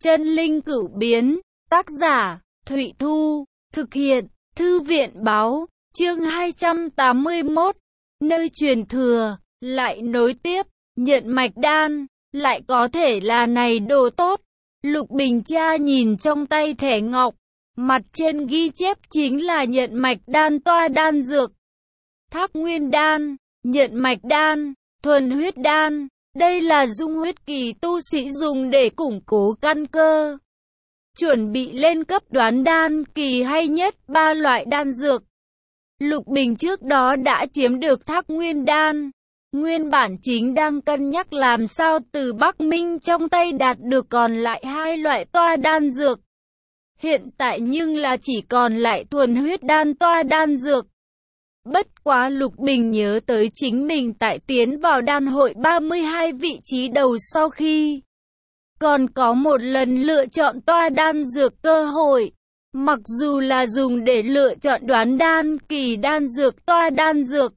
Chân linh cửu biến, tác giả, Thụy Thu, thực hiện, Thư viện báo, chương 281, nơi truyền thừa, lại nối tiếp, nhận mạch đan, lại có thể là này đồ tốt. Lục Bình Cha nhìn trong tay thẻ ngọc, mặt trên ghi chép chính là nhận mạch đan toa đan dược. Thác nguyên đan, nhận mạch đan, thuần huyết đan. Đây là dung huyết kỳ tu sĩ dùng để củng cố căn cơ, chuẩn bị lên cấp đoán đan kỳ hay nhất 3 loại đan dược. Lục Bình trước đó đã chiếm được thác nguyên đan, nguyên bản chính đang cân nhắc làm sao từ Bắc Minh trong tay đạt được còn lại 2 loại toa đan dược. Hiện tại nhưng là chỉ còn lại thuần huyết đan toa đan dược. Bất quá Lục Bình nhớ tới chính mình tại tiến vào đan hội 32 vị trí đầu sau khi còn có một lần lựa chọn toa đan dược cơ hội. Mặc dù là dùng để lựa chọn đoán đan kỳ đan dược toa đan dược,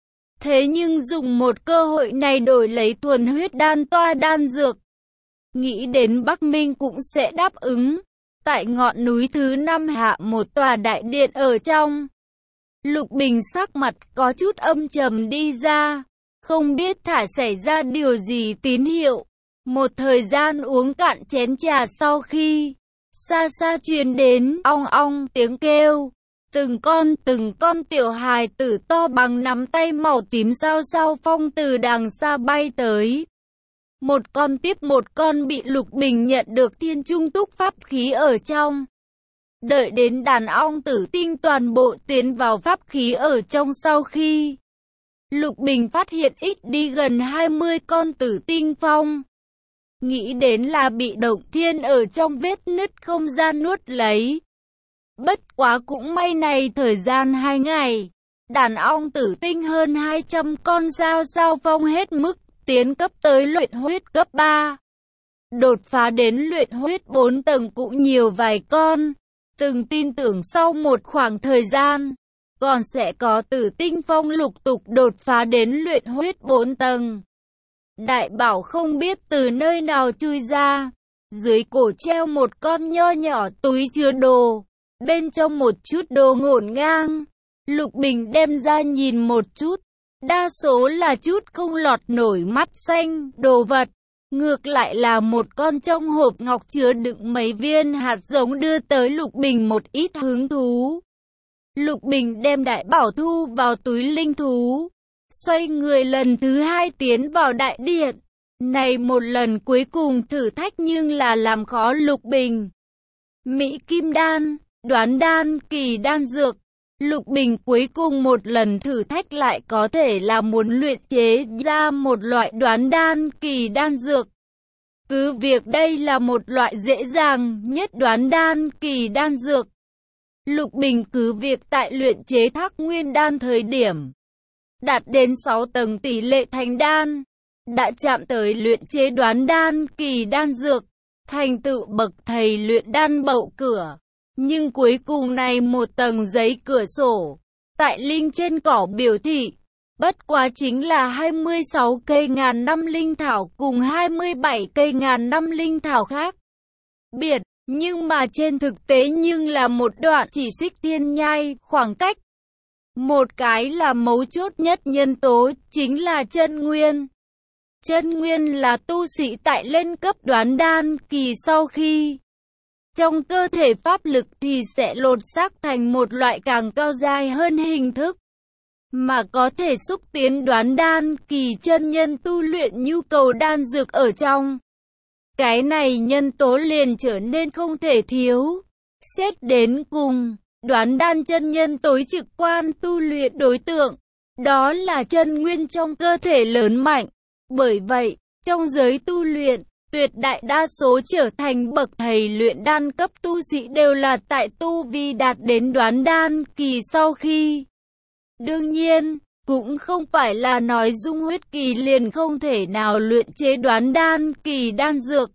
thế nhưng dùng một cơ hội này đổi lấy thuần huyết đan toa đan dược, nghĩ đến Bắc Minh cũng sẽ đáp ứng. Tại ngọn núi thứ 5 hạ một tòa đại điện ở trong, Lục Bình sắc mặt có chút âm trầm đi ra, không biết thả xảy ra điều gì tín hiệu. Một thời gian uống cạn chén trà sau khi, xa xa truyền đến ong ong tiếng kêu. Từng con tiểu hài tử to bằng nắm tay màu tím sao sao phong từ đằng xa bay tới. Một con tiếp một con bị Lục Bình nhận được thiên trung túc pháp khí ở trong. Đợi đến đàn ong tử tinh toàn bộ tiến vào pháp khí ở trong sau khi, Lục Bình phát hiện ít đi gần 20 con tử tinh phong. Nghĩ đến là bị động thiên ở trong vết nứt không gian nuốt lấy. Bất quá cũng may này thời gian 2 ngày, đàn ong tử tinh hơn 200 con sao sao phong hết mức tiến cấp tới luyện huyết cấp 3. Đột phá đến luyện huyết 4 tầng cũng nhiều vài con. Từng tin tưởng sau một khoảng thời gian, còn sẽ có tử tinh phong lục tục đột phá đến luyện huyết 4 tầng. Đại bảo không biết từ nơi nào chui ra, dưới cổ treo một con nho nhỏ túi chứa đồ, bên trong một chút đồ ngổn ngang. Lục Bình đem ra nhìn một chút, đa số là chút không lọt nổi mắt xanh đồ vật. Ngược lại là một con trong hộp ngọc chứa đựng mấy viên hạt giống đưa tới Lục Bình một ít hứng thú. Lục Bình đem đại bảo thu vào túi linh thú, xoay người lần thứ 2 tiến vào đại điện. Này một lần cuối cùng thử thách nhưng là làm khó Lục Bình. Mỹ kim đan, đoán đan kỳ đan dược. Lục Bình cuối cùng một lần thử thách lại có thể là muốn luyện chế ra một loại đoán đan kỳ đan dược. Cứ việc đây là một loại dễ dàng nhất đoán đan kỳ đan dược, Lục Bình cứ việc tại luyện chế thác nguyên đan thời điểm đạt đến 6 tầng tỷ lệ thành đan, đã chạm tới luyện chế đoán đan kỳ đan dược, thành tựu bậc thầy luyện đan bậu cửa. Nhưng cuối cùng này một tầng giấy cửa sổ, tại linh trên cỏ biểu thị, bất quá chính là 26 cây ngàn năm linh thảo cùng 27 cây ngàn năm linh thảo khác biệt, nhưng mà trên thực tế nhưng là một đoạn chỉ xích thiên nhai khoảng cách. Một cái là mấu chốt nhất nhân tố, chính là chân nguyên. Chân nguyên là tu sĩ tại lên cấp đoán đan kỳ sau khi trong cơ thể pháp lực thì sẽ lột xác thành một loại càng cao dài hơn hình thức, mà có thể xúc tiến đoán đan kỳ chân nhân tu luyện nhu cầu đan dược ở trong. Cái này nhân tố liền trở nên không thể thiếu. Xét đến cùng, đoán đan chân nhân tối trực quan tu luyện đối tượng, đó là chân nguyên trong cơ thể lớn mạnh. Bởi vậy, trong giới tu luyện, tuyệt đại đa số trở thành bậc thầy luyện đan cấp tu sĩ đều là tại tu vi đạt đến đoán đan kỳ sau khi. Đương nhiên, cũng không phải là nói dung huyết kỳ liền không thể nào luyện chế đoán đan kỳ đan dược.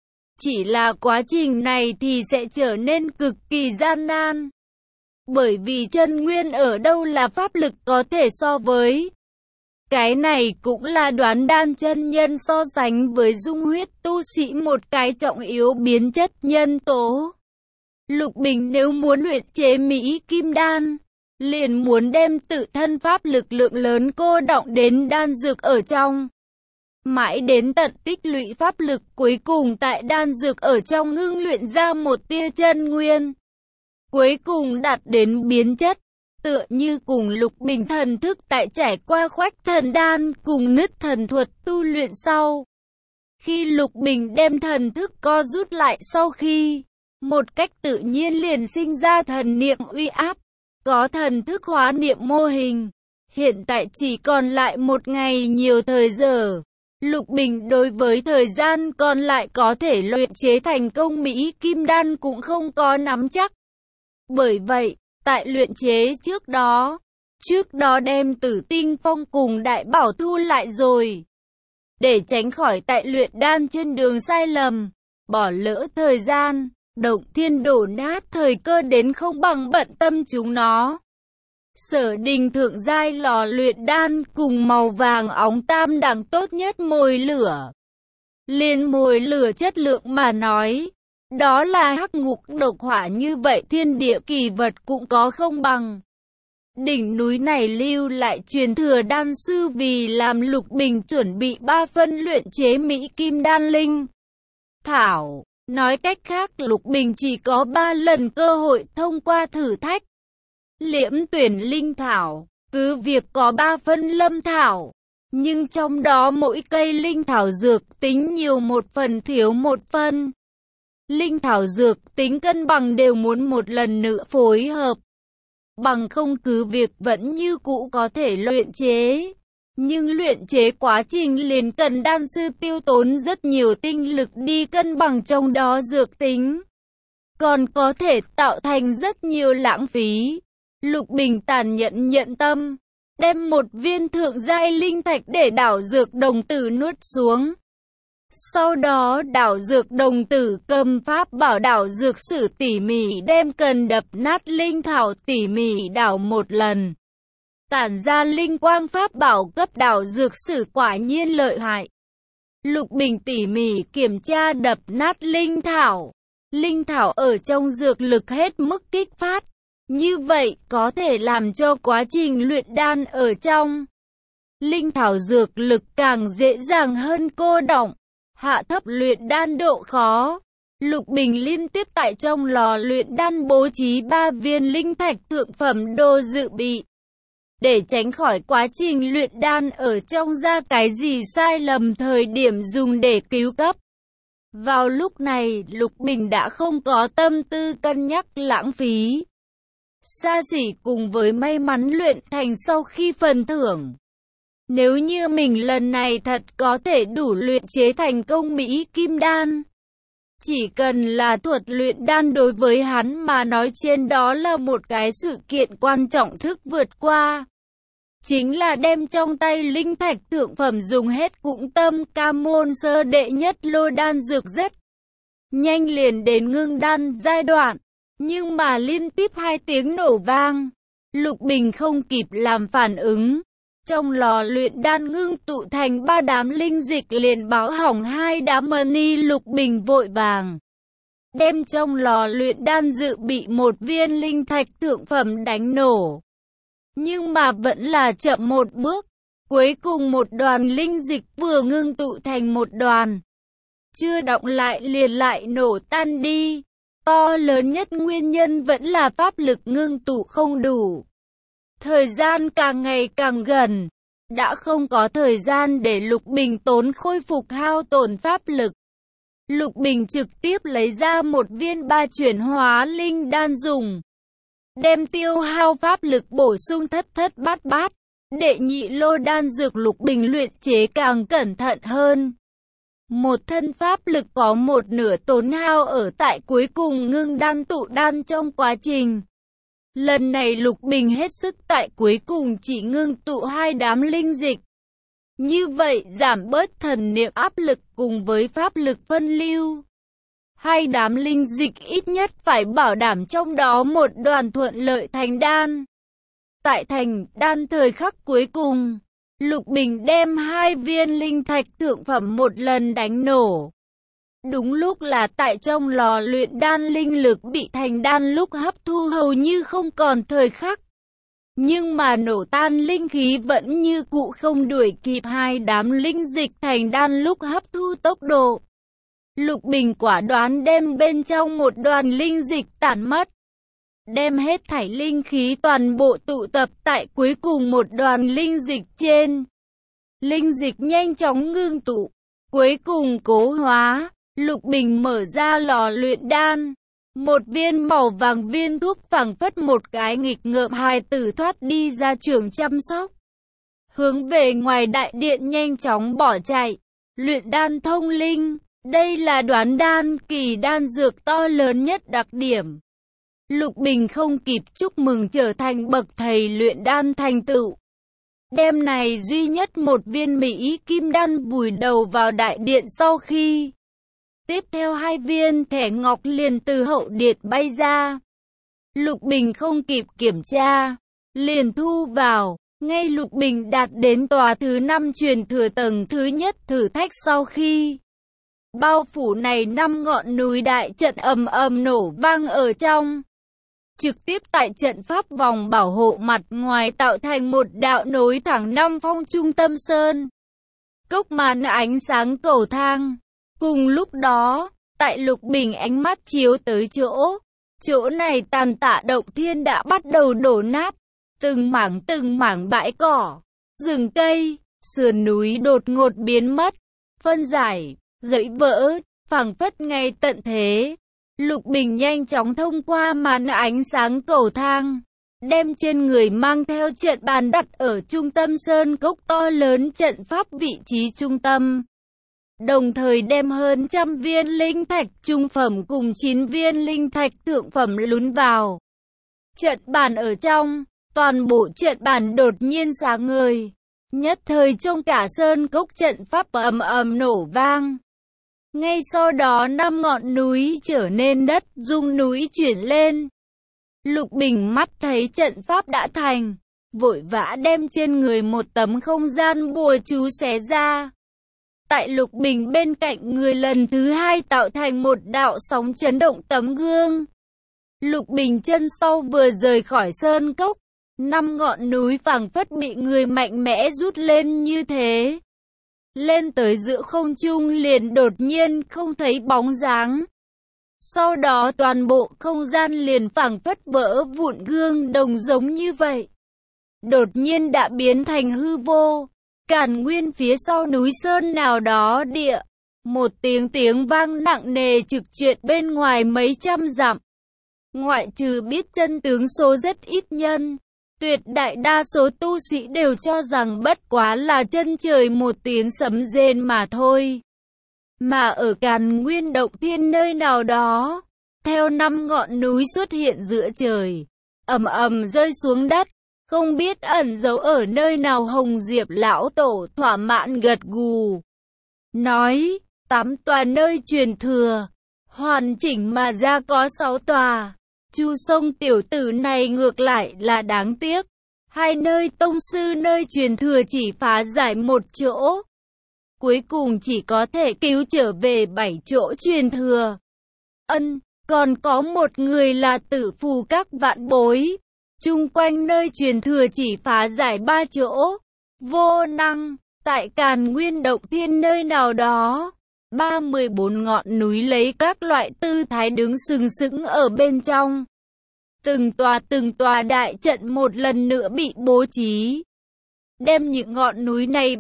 Chỉ là quá trình này thì sẽ trở nên cực kỳ gian nan. Bởi vì chân nguyên ở đâu là pháp lực có thể so với. Cái này cũng là Đoán Đan chân nhân so sánh với dung huyết tu sĩ một cái trọng yếu biến chất nhân tố. Lục Bình nếu muốn luyện chế Mỹ Kim Đan, liền muốn đem tự thân pháp lực lượng lớn cô đọng đến đan dược ở trong. Mãi đến tận tích lũy pháp lực cuối cùng tại đan dược ở trong ngưng luyện ra một tia chân nguyên. Cuối cùng đạt đến biến chất, tựa như cùng Lục Bình thần thức tại trải qua khoách thần đan cùng nứt thần thuật tu luyện sau. Khi Lục Bình đem thần thức co rút lại sau khi, một cách tự nhiên liền sinh ra thần niệm uy áp, có thần thức hóa niệm mô hình. Hiện tại chỉ còn lại một ngày nhiều thời giờ. Lục Bình đối với thời gian còn lại có thể luyện chế thành công Mỹ Kim Đan cũng không có nắm chắc. Bởi vậy, tại luyện chế trước đó đem Tử Tinh Phong cùng Đại Bảo thu lại rồi. Để tránh khỏi tại luyện đan trên đường sai lầm, bỏ lỡ thời gian, Động Thiên đổ nát thời cơ đến không bằng bận tâm chúng nó. Sở Đình thượng giai lò luyện đan cùng màu vàng óng tam đẳng tốt nhất mồi lửa. Liên mồi lửa chất lượng mà nói, đó là hắc ngục độc hỏa, như vậy thiên địa kỳ vật cũng có không bằng. Đỉnh núi này lưu lại truyền thừa đan sư vì làm Lục Bình chuẩn bị 3 phân luyện chế Mỹ Kim Đan linh thảo. Nói cách khác, Lục Bình chỉ có 3 lần cơ hội thông qua thử thách. Liễm tuyển linh thảo, cứ việc có 3 phân lâm thảo, nhưng trong đó mỗi cây linh thảo dược tính nhiều một phần thiếu một phân. Linh thảo dược tính cân bằng đều muốn một lần nữa phối hợp. Bằng không cứ việc vẫn như cũ có thể luyện chế. Nhưng luyện chế quá trình liền cần đan sư tiêu tốn rất nhiều tinh lực đi cân bằng trong đó dược tính. Còn có thể tạo thành rất nhiều lãng phí. Lục Bình tàn nhẫn nhận tâm, đem một viên thượng giai linh thạch để đảo dược đồng tử nuốt xuống. Sau đó đảo dược đồng tử cầm pháp bảo đảo dược sử tỉ mỉ đem cần đập nát linh thảo tỉ mỉ đảo một lần. Tản ra linh quang pháp bảo cấp đảo dược sử quả nhiên lợi hại. Lục Bình tỉ mỉ kiểm tra đập nát linh thảo. Linh thảo ở trong dược lực hết mức kích phát. Như vậy có thể làm cho quá trình luyện đan ở trong linh thảo dược lực càng dễ dàng hơn cô đọng, hạ thấp luyện đan độ khó. Lục Bình liên tiếp tại trong lò luyện đan bố trí 3 viên linh thạch thượng phẩm đồ dự bị. Để tránh khỏi quá trình luyện đan ở trong ra cái gì sai lầm thời điểm dùng để cứu cấp. Vào lúc này, Lục Bình đã không có tâm tư cân nhắc lãng phí. Xa xỉ cùng với may mắn luyện thành sau khi phần thưởng. Nếu như mình lần này thật có thể đủ luyện chế thành công Mỹ Kim Đan, chỉ cần là thuật luyện đan đối với hắn mà nói trên đó là một cái sự kiện quan trọng thức vượt qua. Chính là đem trong tay linh thạch thượng phẩm dùng hết cũng tâm cam môn sơ đệ nhất lô đan dược rất nhanh liền đến ngưng đan giai đoạn. Nhưng mà liên tiếp 2 tiếng nổ vang, Lục Bình không kịp làm phản ứng. Trong lò luyện đan ngưng tụ thành 3 đám linh dịch liền báo hỏng 2 đám mani. Lục Bình vội vàng đem trong lò luyện đan dự bị 1 viên linh thạch thượng phẩm đánh nổ. Nhưng mà vẫn là chậm một bước. Cuối cùng một đoàn linh dịch vừa ngưng tụ thành một đoàn, chưa động lại liền lại nổ tan đi. To lớn nhất nguyên nhân vẫn là pháp lực ngưng tụ không đủ. Thời gian càng ngày càng gần, đã không có thời gian để Lục Bình tốn khôi phục hao tổn pháp lực. Lục Bình trực tiếp lấy ra 1 viên 3 chuyển hóa linh đan dùng. Đem tiêu hao pháp lực bổ sung thất bát bát. Đệ nhị lô đan dược Lục Bình luyện chế càng cẩn thận hơn. Một thân pháp lực có 1/2 tốn hao ở tại cuối cùng ngưng đan tụ đan trong quá trình. Lần này Lục Bình hết sức tại cuối cùng chỉ ngưng tụ 2 đám linh dịch. Như vậy giảm bớt thần niệm áp lực cùng với pháp lực phân lưu. 2 đám linh dịch ít nhất phải bảo đảm trong đó một đoàn thuận lợi thành đan. Tại thành đan thời khắc cuối cùng, Lục Bình đem 2 viên linh thạch thượng phẩm một lần đánh nổ. Đúng lúc là tại trong lò luyện đan linh lực bị thành đan lúc hấp thu hầu như không còn thời khắc. Nhưng mà nổ tan linh khí vẫn như cũ không đuổi kịp 2 đám linh dịch thành đan lúc hấp thu tốc độ. Lục Bình quả đoán đem bên trong một đoàn linh dịch tản mất. Đem hết thảy linh khí toàn bộ tụ tập tại cuối cùng một đoàn linh dịch trên. Linh dịch nhanh chóng ngưng tụ, cuối cùng cố hóa. Lục Bình mở ra lò luyện đan. Một viên màu vàng viên thuốc phảng phất một cái nghịch ngợm hài tử thoát đi ra trường chăm sóc. Hướng về ngoài đại điện nhanh chóng bỏ chạy. Luyện đan thông linh. Đây là đoán đan kỳ đan dược to lớn nhất đặc điểm. Lục Bình không kịp chúc mừng trở thành bậc thầy luyện đan thành tựu. Đêm này duy nhất một viên Mỹ kim đan vùi đầu vào đại điện sau khi. Tiếp theo 2 viên thẻ ngọc liền từ hậu điện bay ra. Lục Bình không kịp kiểm tra, liền thu vào. Ngay Lục Bình đạt đến tòa thứ 5 truyền thừa tầng thứ nhất thử thách sau khi. Bao phủ này 5 ngọn núi đại trận ầm ầm nổ vang ở trong. Trực tiếp tại trận pháp vòng bảo hộ mặt ngoài tạo thành một đạo nối thẳng 5 phong trung tâm sơn. Cốc màn ánh sáng cầu thang. Cùng lúc đó, tại Lục Bình ánh mắt chiếu tới chỗ này tàn tạ động thiên đã bắt đầu đổ nát. Từng mảng bãi cỏ, rừng cây, sườn núi đột ngột biến mất, phân giải, gãy vỡ, phảng phất ngay tận thế. Lục Bình nhanh chóng thông qua màn ánh sáng cầu thang, đem trên người mang theo trận bàn đặt ở trung tâm sơn cốc to lớn trận pháp vị trí trung tâm. Đồng thời đem hơn 100 viên linh thạch trung phẩm cùng 9 viên linh thạch thượng phẩm lún vào. Trận bàn ở trong, toàn bộ trận bàn đột nhiên sáng ngời. Nhất thời trong cả sơn cốc trận pháp ầm ầm nổ vang. Ngay sau đó 5 ngọn núi trở nên đất rung núi chuyển lên. Lục Bình mắt thấy trận pháp đã thành, vội vã đem trên người một tấm không gian bùa chú xé ra. Tại Lục Bình bên cạnh người lần thứ 2 tạo thành một đạo sóng chấn động tấm gương. Lục Bình chân sau vừa rời khỏi sơn cốc, 5 ngọn núi phảng phất bị người mạnh mẽ rút lên như thế. Lên tới giữa không trung liền đột nhiên không thấy bóng dáng. Sau đó toàn bộ không gian liền phảng phất vỡ vụn gương đồng giống như vậy. Đột nhiên đã biến thành hư vô. Càn nguyên phía sau núi sơn nào đó địa. Một tiếng vang nặng nề trực truyền bên ngoài mấy trăm dặm. Ngoại trừ biết chân tướng số rất ít nhân. Tuyệt đại đa số tu sĩ đều cho rằng bất quá là chân trời một tiếng sấm rền mà thôi. Mà ở Càn Nguyên động thiên nơi nào đó, theo 5 ngọn núi xuất hiện giữa trời, ầm ầm rơi xuống đất, không biết ẩn giấu ở nơi nào. Hồng Diệp lão tổ thỏa mãn gật gù, nói, 8 tòa nơi truyền thừa, hoàn chỉnh mà ra có 6 tòa. Chu Sông tiểu tử này ngược lại là đáng tiếc. 2 nơi tông sư nơi truyền thừa chỉ phá giải 1 chỗ. Cuối cùng chỉ có thể cứu trở về 7 chỗ truyền thừa. Còn có một người là tử phù các vạn bối. Chung quanh nơi truyền thừa chỉ phá giải 3 chỗ. Vô năng, tại Càn Nguyên động thiên nơi nào đó. 34 ngọn núi lấy các loại tư thái đứng sừng sững ở bên trong. Từng tòa đại trận một lần nữa bị bố trí. Đem những ngọn núi này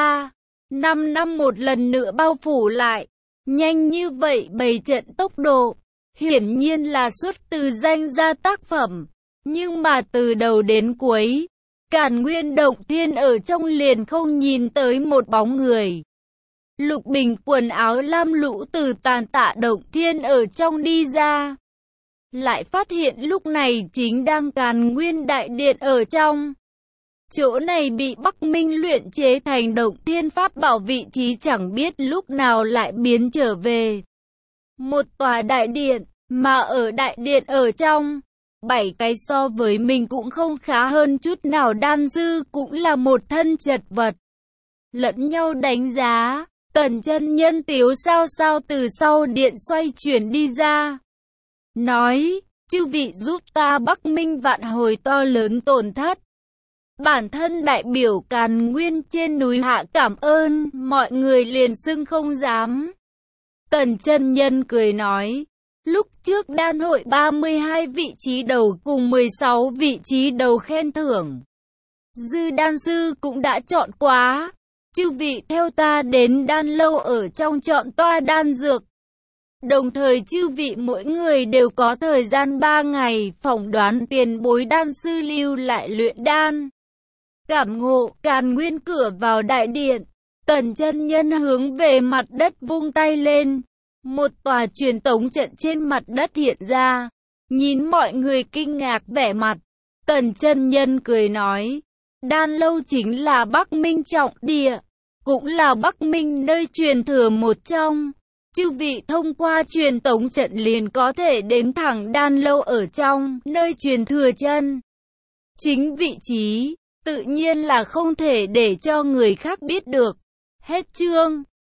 5 năm một lần nữa bao phủ lại. Nhanh như vậy bày trận tốc độ, hiển nhiên là xuất từ danh gia tác phẩm. Nhưng mà từ đầu đến cuối, Càn Nguyên động thiên ở trong liền không nhìn tới một bóng người. Lục Bình quần áo lam lũ từ tàn tạ động thiên ở trong đi ra. Lại phát hiện lúc này chính đang Càn Nguyên đại điện ở trong. Chỗ này bị Bắc Minh luyện chế thành động thiên pháp bảo, vị trí chẳng biết lúc nào lại biến trở về một tòa đại điện, mà ở đại điện ở trong, 7 cái so với mình cũng không khá hơn chút nào. Đan Sư cũng là một thân chật vật. Lẫn nhau đánh giá, Tần chân nhân tiếu sao sao từ sau điện xoay chuyển đi ra. Nói, chư vị giúp ta Bắc Minh vạn hồi to lớn tổn thất. Bản thân đại biểu Càn Nguyên trên núi hạ cảm ơn, mọi người liền xưng không dám. Tần chân nhân cười nói, lúc trước đan hội 32 vị trí đầu cùng 16 vị trí đầu khen thưởng. Dư đan sư cũng đã chọn quá, chư vị theo ta đến đan lâu ở trong chọn toa đan dược. Đồng thời chư vị mỗi người đều có thời gian 3 ngày, phỏng đoán tiền bối đan sư lưu lại luyện đan. Cảm ngộ, Càn Nguyên cửa vào đại điện, Tần chân nhân hướng về mặt đất vung tay lên. Một tòa truyền tống trận trên mặt đất hiện ra, nhìn mọi người kinh ngạc vẻ mặt. Tần chân nhân cười nói, đan lâu chính là Bắc Minh trọng địa, cũng là Bắc Minh nơi truyền thừa một trong. Chư vị thông qua truyền tống trận liền có thể đến thẳng đan lâu ở trong, nơi truyền thừa chân. Chính vị trí, tự nhiên là không thể để cho người khác biết được. Hết chương.